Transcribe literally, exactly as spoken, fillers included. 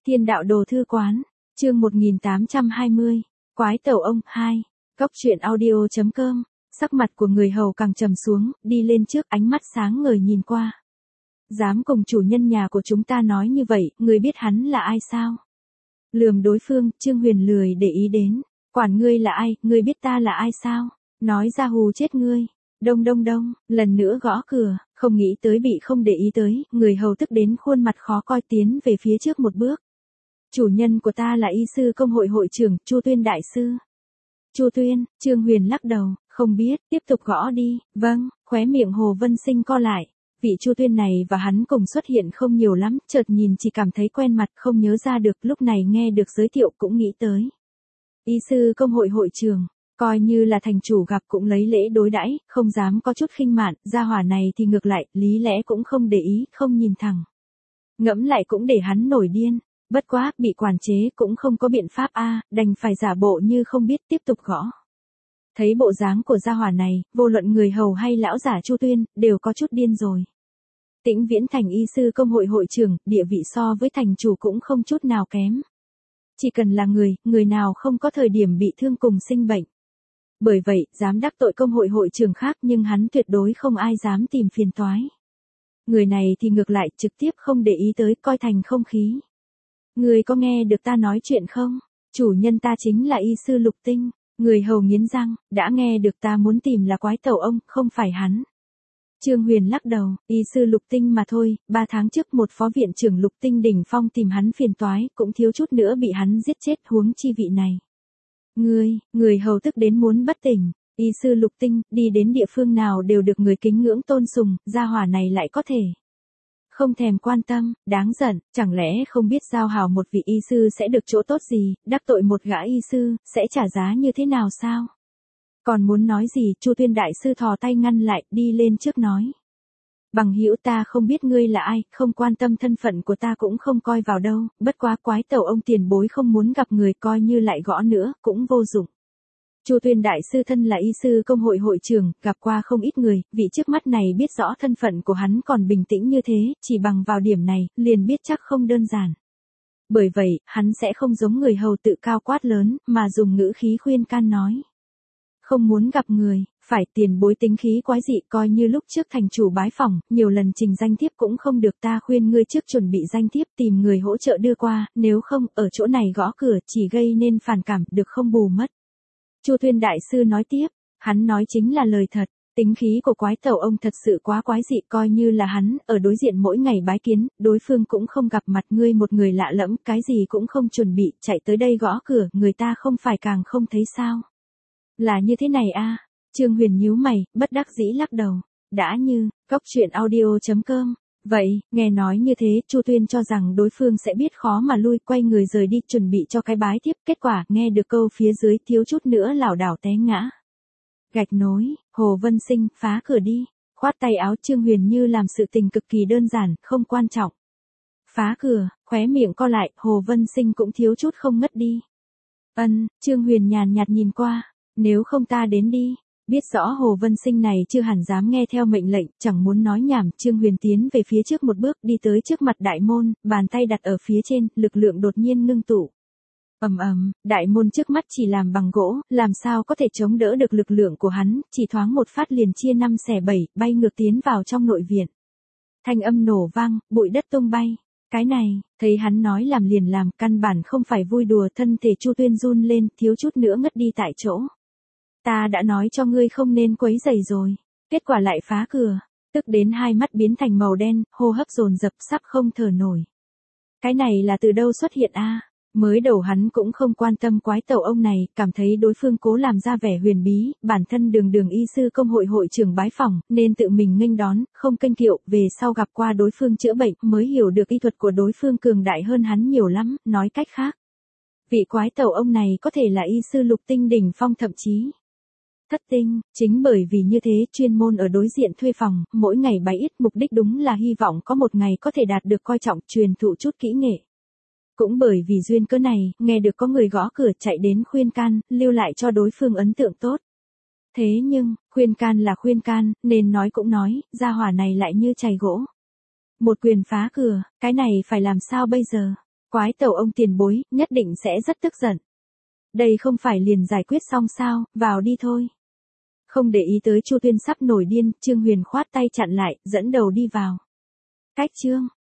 Thiên đạo đồ thư quán, chương một nghìn tám trăm hai mươi, Quái tẩu ông, hai, Cốc truyện audio chấm com, sắc mặt của người hầu càng trầm xuống, đi lên trước ánh mắt sáng ngời nhìn qua. Dám cùng chủ nhân nhà của chúng ta nói như vậy, người biết hắn là ai sao? Lườm đối phương, Trương Huyền lười để ý đến, quản ngươi là ai, ngươi biết ta là ai sao? Nói ra hù chết ngươi. Đông đông đông, lần nữa gõ cửa, không nghĩ tới bị không để ý tới, người hầu tức đến khuôn mặt khó coi tiến về phía trước một bước. Chủ nhân của ta là y sư công hội hội trưởng, Chu Tuyên đại sư. Chu Tuyên, Trương Huyền lắc đầu, không biết, tiếp tục gõ đi, vâng, khóe miệng Hồ Vân Sinh co lại. Vị Chu Tuyên này và hắn cùng xuất hiện không nhiều lắm, chợt nhìn chỉ cảm thấy quen mặt, không nhớ ra được, lúc này nghe được giới thiệu cũng nghĩ tới. Y sư công hội hội trưởng. Coi như là thành chủ gặp cũng lấy lễ đối đãi, không dám có chút khinh mạn, gia hỏa này thì ngược lại, lý lẽ cũng không để ý, không nhìn thẳng. Ngẫm lại cũng để hắn nổi điên, bất quá, bị quản chế cũng không có biện pháp a, đành phải giả bộ như không biết tiếp tục gõ. Thấy bộ dáng của gia hỏa này, vô luận người hầu hay lão giả Chu Tuyên, đều có chút điên rồi. Tĩnh Viễn thành y sư công hội hội trưởng, địa vị so với thành chủ cũng không chút nào kém. Chỉ cần là người, người nào không có thời điểm bị thương cùng sinh bệnh. Bởi vậy, dám đắc tội công hội hội trưởng khác nhưng hắn tuyệt đối không ai dám tìm phiền toái. Người này thì ngược lại trực tiếp không để ý tới, coi thành không khí. Người có nghe được ta nói chuyện không? Chủ nhân ta chính là y sư Lục Tinh. Người hầu nghiến răng, đã nghe được ta muốn tìm là quái tẩu ông, không phải hắn. Trương Huyền lắc đầu, y sư Lục Tinh mà thôi, ba tháng trước một phó viện trưởng Lục Tinh đỉnh phong tìm hắn phiền toái, cũng thiếu chút nữa bị hắn giết chết, huống chi vị này. Ngươi, người hầu tức đến muốn bất tỉnh, y sư Lục Tinh, đi đến địa phương nào đều được người kính ngưỡng tôn sùng, gia hỏa này lại có thể. Không thèm quan tâm, đáng giận, chẳng lẽ không biết giao hảo một vị y sư sẽ được chỗ tốt gì, đắc tội một gã y sư, sẽ trả giá như thế nào sao? Còn muốn nói gì, Chu Tuyên đại sư thò tay ngăn lại, đi lên trước nói. Bằng hữu ta không biết ngươi là ai, không quan tâm thân phận của ta cũng không coi vào đâu, bất quá quái tẩu ông tiền bối không muốn gặp người coi như lại gõ nữa, cũng vô dụng. Chu Tuyên đại sư thân là y sư công hội hội trưởng, gặp qua không ít người, vị trước mắt này biết rõ thân phận của hắn còn bình tĩnh như thế, chỉ bằng vào điểm này, liền biết chắc không đơn giản. Bởi vậy, hắn sẽ không giống người hầu tự cao quát lớn, mà dùng ngữ khí khuyên can nói. Không muốn gặp người, phải tiền bối tính khí quái dị, coi như lúc trước thành chủ bái phỏng, nhiều lần trình danh thiếp cũng không được, ta khuyên ngươi trước chuẩn bị danh thiếp tìm người hỗ trợ đưa qua, nếu không, ở chỗ này gõ cửa chỉ gây nên phản cảm, được không bù mất. Chu Tuyên đại sư nói tiếp, hắn nói chính là lời thật, tính khí của quái tẩu ông thật sự quá quái dị, coi như là hắn, ở đối diện mỗi ngày bái kiến, đối phương cũng không gặp mặt, ngươi một người lạ lẫm, cái gì cũng không chuẩn bị, chạy tới đây gõ cửa, người ta không phải càng không thấy sao. Là như thế này a. Trương Huyền nhíu mày, bất đắc dĩ lắc đầu, đã như, Cốc truyện audio chấm com. Vậy, nghe nói như thế, Chu Tuyên cho rằng đối phương sẽ biết khó mà lui, quay người rời đi, chuẩn bị cho cái bái tiếp, kết quả, nghe được câu phía dưới, thiếu chút nữa lảo đảo té ngã. Gạch nối, Hồ Vân Sinh, phá cửa đi, khoát tay áo Trương Huyền như làm sự tình cực kỳ đơn giản, không quan trọng. Phá cửa, khóe miệng co lại, Hồ Vân Sinh cũng thiếu chút không ngất đi. Ân, Trương Huyền nhàn nhạt nhìn qua, nếu không ta đến đi. Biết rõ Hồ Vân Sinh này chưa hẳn dám nghe theo mệnh lệnh, chẳng muốn nói nhảm, Trương Huyền tiến về phía trước một bước, đi tới trước mặt đại môn, bàn tay đặt ở phía trên, lực lượng đột nhiên ngưng tụ. Ầm ầm, đại môn trước mắt chỉ làm bằng gỗ, làm sao có thể chống đỡ được lực lượng của hắn, chỉ thoáng một phát liền chia năm xẻ bảy, bay ngược tiến vào trong nội viện. Thanh âm nổ vang, bụi đất tung bay. Cái này, thấy hắn nói làm liền làm, căn bản không phải vui đùa, thân thể Chu Tuyên run lên, thiếu chút nữa ngất đi tại chỗ. Ta đã nói cho ngươi không nên quấy rầy rồi, kết quả lại phá cửa, tức đến hai mắt biến thành màu đen, hô hấp dồn dập sắp không thở nổi. Cái này là từ đâu xuất hiện a? Mới đầu hắn cũng không quan tâm quái tẩu ông này, cảm thấy đối phương cố làm ra vẻ huyền bí, bản thân đường đường y sư công hội hội trưởng bái phỏng, nên tự mình nghênh đón, không kênh kiệu, về sau gặp qua đối phương chữa bệnh, mới hiểu được y thuật của đối phương cường đại hơn hắn nhiều lắm, nói cách khác. Vị quái tẩu ông này có thể là y sư Lục Tinh đỉnh phong thậm chí thất tinh, chính bởi vì như thế, chuyên môn ở đối diện thuê phòng, mỗi ngày bái ít, mục đích đúng là hy vọng có một ngày có thể đạt được coi trọng, truyền thụ chút kỹ nghệ. Cũng bởi vì duyên cớ này, nghe được có người gõ cửa chạy đến khuyên can, lưu lại cho đối phương ấn tượng tốt. Thế nhưng, khuyên can là khuyên can, nên nói cũng nói, gia hỏa này lại như chày gỗ. Một quyền phá cửa, cái này phải làm sao bây giờ? Quái tẩu ông tiền bối, nhất định sẽ rất tức giận. Đây không phải liền giải quyết xong sao, vào đi thôi. Không để ý tới Chu Tuyên sắp nổi điên, Trương Huyền khoát tay chặn lại, dẫn đầu đi vào. Cách Trương